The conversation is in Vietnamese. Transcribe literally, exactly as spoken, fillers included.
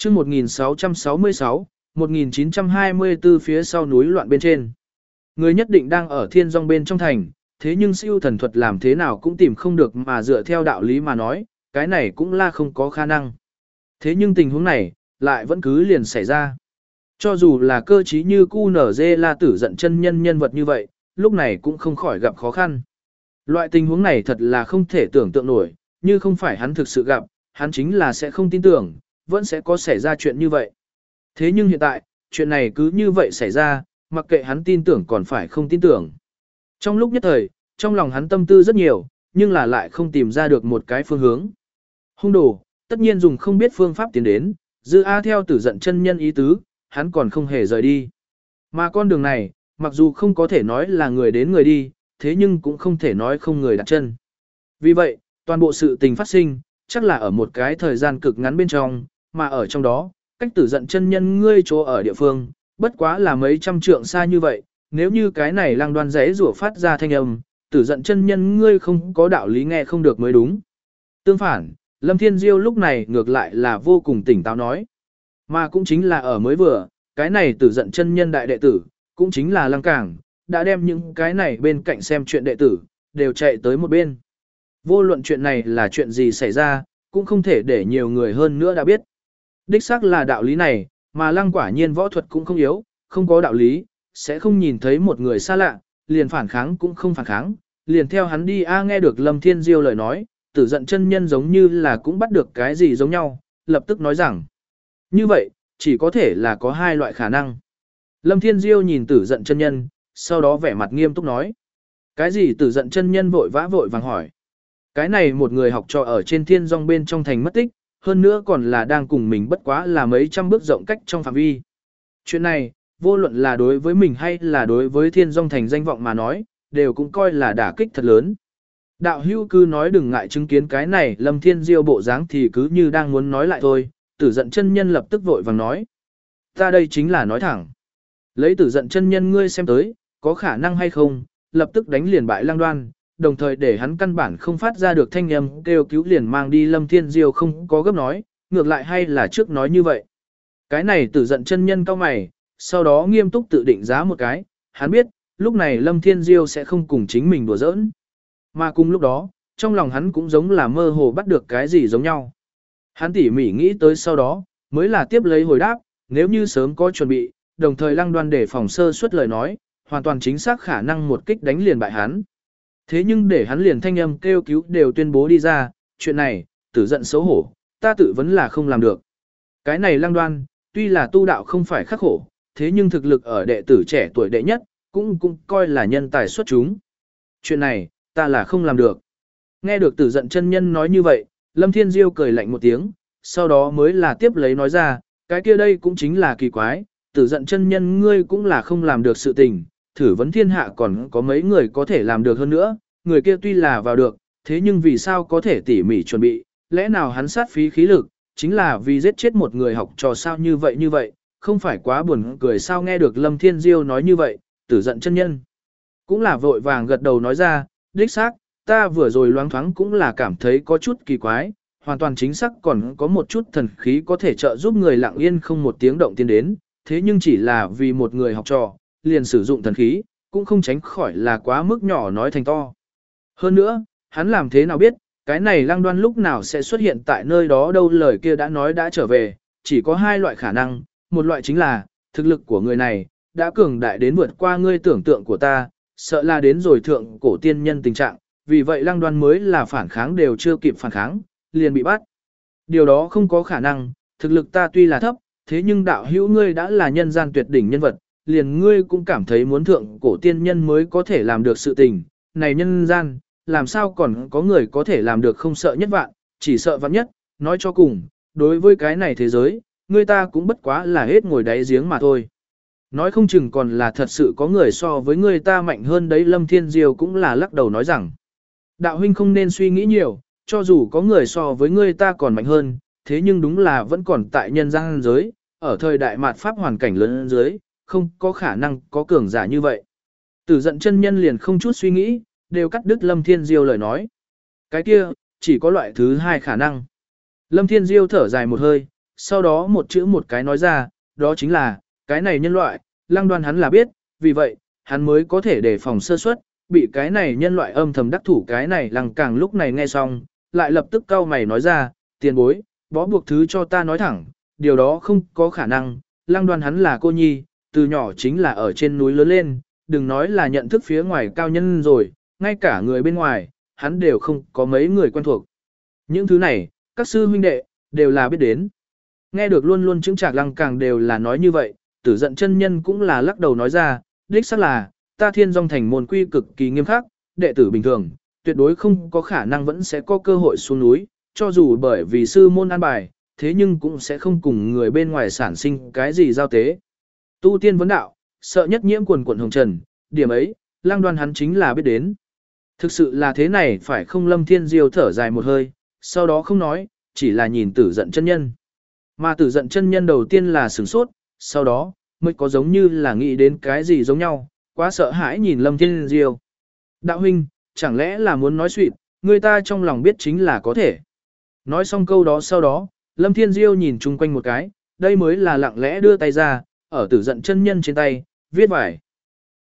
chương một nghìn sáu trăm sáu mươi sáu, một nghìn chín trăm hai mươi tư phía sau núi loạn bên trên. Người nhất định đang ở thiên dòng bên trong thành, thế nhưng siêu thần thuật làm thế nào cũng tìm không được mà dựa theo đạo lý mà nói, cái này cũng là không có khả năng. Thế nhưng tình huống này, lại vẫn cứ liền xảy ra. Cho dù là cơ trí như cu nở dê la tử giận chân nhân nhân vật như vậy, lúc này cũng không khỏi gặp khó khăn. Loại tình huống này thật là không thể tưởng tượng nổi, như không phải hắn thực sự gặp, hắn chính là sẽ không tin tưởng, vẫn sẽ có xảy ra chuyện như vậy. Thế nhưng hiện tại, chuyện này cứ như vậy xảy ra, mặc kệ hắn tin tưởng còn phải không tin tưởng. Trong lúc nhất thời, trong lòng hắn tâm tư rất nhiều, nhưng là lại không tìm ra được một cái phương hướng. Hung đồ, tất nhiên dùng không biết phương pháp tiến đến, dư A theo tử giận chân nhân ý tứ, hắn còn không hề rời đi. Mà con đường này, mặc dù không có thể nói là người đến người đi, thế nhưng cũng không thể nói không người đặt chân. Vì vậy, toàn bộ sự tình phát sinh, chắc là ở một cái thời gian cực ngắn bên trong, mà ở trong đó, cách tử giận chân nhân ngươi chỗ ở địa phương, bất quá là mấy trăm trượng xa như vậy, nếu như cái này lăng đoan rẽ rủa phát ra thanh âm, tử giận chân nhân ngươi không có đạo lý nghe không được mới đúng. Tương phản, Lâm Thiên Diêu lúc này ngược lại là vô cùng tỉnh táo nói. Mà cũng chính là ở mới vừa, cái này tử giận chân nhân đại đệ tử, cũng chính là lăng cảng, đã đem những cái này bên cạnh xem chuyện đệ tử, đều chạy tới một bên. Vô luận chuyện này là chuyện gì xảy ra, cũng không thể để nhiều người hơn nữa đã biết. Đích xác là đạo lý này, mà lăng quả nhiên võ thuật cũng không yếu, không có đạo lý, sẽ không nhìn thấy một người xa lạ, liền phản kháng cũng không phản kháng, liền theo hắn đi a nghe được Lâm Thiên Diêu lời nói, tử giận chân nhân giống như là cũng bắt được cái gì giống nhau, lập tức nói rằng, như vậy, chỉ có thể là có hai loại khả năng. Lâm Thiên Diêu nhìn tử giận chân nhân, sau đó vẻ mặt nghiêm túc nói, cái gì tử giận chân nhân vội vã vội vàng hỏi. Cái này một người học trò ở trên thiên dòng bên trong thành mất tích, hơn nữa còn là đang cùng mình bất quá là mấy trăm bước rộng cách trong phạm vi. Chuyện này, vô luận là đối với mình hay là đối với thiên dòng thành danh vọng mà nói, đều cũng coi là đả kích thật lớn. Đạo hưu cứ nói đừng ngại chứng kiến cái này Lâm Thiên Diêu bộ dáng thì cứ như đang muốn nói lại thôi, tử giận chân nhân lập tức vội vàng nói. Ta đây chính là nói thẳng. Lấy tử giận chân nhân ngươi xem tới, có khả năng hay không, lập tức đánh liền bại Lăng Đoan, đồng thời để hắn căn bản không phát ra được thanh âm kêu cứu liền mang đi Lâm Thiên Diêu không có gấp nói, ngược lại hay là trước nói như vậy. Cái này tử giận chân nhân cao mày, sau đó nghiêm túc tự định giá một cái, hắn biết, lúc này Lâm Thiên Diêu sẽ không cùng chính mình đùa giỡn. Mà cùng lúc đó, trong lòng hắn cũng giống là mơ hồ bắt được cái gì giống nhau. Hắn tỉ mỉ nghĩ tới sau đó, mới là tiếp lấy hồi đáp, nếu như sớm có chuẩn bị, đồng thời Lăng Đoan để phòng sơ suất lời nói, hoàn toàn chính xác khả năng một kích đánh liền bại hắn. Thế nhưng để hắn liền thanh âm kêu cứu đều tuyên bố đi ra, chuyện này, tử giận xấu hổ, ta tự vấn là không làm được. Cái này Lăng Đoan, tuy là tu đạo không phải khắc khổ, thế nhưng thực lực ở đệ tử trẻ tuổi đệ nhất, cũng cũng coi là nhân tài xuất chúng. Chuyện này, ta là không làm được. Nghe được tử giận chân nhân nói như vậy, Lâm Thiên Diêu cười lạnh một tiếng, sau đó mới là tiếp lấy nói ra, cái kia đây cũng chính là kỳ quái, tử giận chân nhân ngươi cũng là không làm được sự tình, thử vấn thiên hạ còn có mấy người có thể làm được hơn nữa, người kia tuy là vào được, thế nhưng vì sao có thể tỉ mỉ chuẩn bị, lẽ nào hắn sát phí khí lực, chính là vì giết chết một người học trò sao như vậy như vậy, không phải quá buồn cười sao nghe được Lâm Thiên Diêu nói như vậy, tử giận chân nhân. Cũng là vội vàng gật đầu nói ra, đích xác, ta vừa rồi loáng thoáng cũng là cảm thấy có chút kỳ quái, hoàn toàn chính xác còn có một chút thần khí có thể trợ giúp người lặng yên không một tiếng động tiến đến, thế nhưng chỉ là vì một người học trò, liền sử dụng thần khí, cũng không tránh khỏi là quá mức nhỏ nói thành to. Hơn nữa, hắn làm thế nào biết, cái này Lăng Đoan lúc nào sẽ xuất hiện tại nơi đó đâu lời kia đã nói đã trở về, chỉ có hai loại khả năng, một loại chính là, thực lực của người này, đã cường đại đến vượt qua ngươi tưởng tượng của ta, sợ là đến rồi thượng cổ tiên nhân tình trạng, vì vậy Lăng Đoan mới là phản kháng đều chưa kịp phản kháng, liền bị bắt. Điều đó không có khả năng, thực lực ta tuy là thấp, thế nhưng đạo hữu ngươi đã là nhân gian tuyệt đỉnh nhân vật, liền ngươi cũng cảm thấy muốn thượng cổ tiên nhân mới có thể làm được sự tình, này nhân gian, làm sao còn có người có thể làm được không sợ nhất vạn, chỉ sợ vạn nhất, nói cho cùng, đối với cái này thế giới, người ta cũng bất quá là hết ngồi đáy giếng mà thôi. Nói không chừng còn là thật sự có người so với người ta mạnh hơn đấy Lâm Thiên Diêu cũng là lắc đầu nói rằng, đạo huynh không nên suy nghĩ nhiều, cho dù có người so với người ta còn mạnh hơn, thế nhưng đúng là vẫn còn tại nhân gian giới, ở thời đại mạt pháp hoàn cảnh lớn dưới, không có khả năng có cường giả như vậy. Tử giận chân nhân liền không chút suy nghĩ, đều cắt đứt Lâm Thiên Diêu lời nói. Cái kia, chỉ có loại thứ hai khả năng. Lâm Thiên Diêu thở dài một hơi, sau đó một chữ một cái nói ra, đó chính là, cái này nhân loại, Lăng Đoan hắn là biết, vì vậy, hắn mới có thể đề phòng sơ suất, bị cái này nhân loại âm thầm đắc thủ cái này Lăng Càng lúc này nghe xong, lại lập tức cau mày nói ra, tiền bối, bó buộc thứ cho ta nói thẳng, điều đó không có khả năng, Lăng Đoan hắn là cô nhi, từ nhỏ chính là ở trên núi lớn lên, đừng nói là nhận thức phía ngoài cao nhân rồi, ngay cả người bên ngoài, hắn đều không có mấy người quen thuộc. Những thứ này, các sư huynh đệ, đều là biết đến. Nghe được luôn luôn chứng trạc Lăng Càng đều là nói như vậy, Tử Giận chân nhân cũng là lắc đầu nói ra, đích xác là, ta Thiên Dung thành môn quy cực kỳ nghiêm khắc, đệ tử bình thường, tuyệt đối không có khả năng vẫn sẽ có cơ hội xuống núi, cho dù bởi vì sư môn an bài, thế nhưng cũng sẽ không cùng người bên ngoài sản sinh cái gì giao tế. Tu tiên vấn đạo, sợ nhất nhiễm quần quần hồng trần, điểm ấy, Lăng Đoan hắn chính là biết đến. Thực sự là thế này phải không? Lâm Thiên Diêu thở dài một hơi, sau đó không nói, chỉ là nhìn Tử Giận chân nhân. Mà Tử Giận chân nhân đầu tiên là sửng sốt, sau đó, mới có giống như là nghĩ đến cái gì giống nhau, quá sợ hãi nhìn Lâm Thiên Diêu. Đạo huynh, chẳng lẽ là muốn nói suỵt, người ta trong lòng biết chính là có thể. Nói xong câu đó sau đó, Lâm Thiên Diêu nhìn chung quanh một cái, đây mới là lặng lẽ đưa tay ra, ở Tử Giận chân nhân trên tay, viết vải.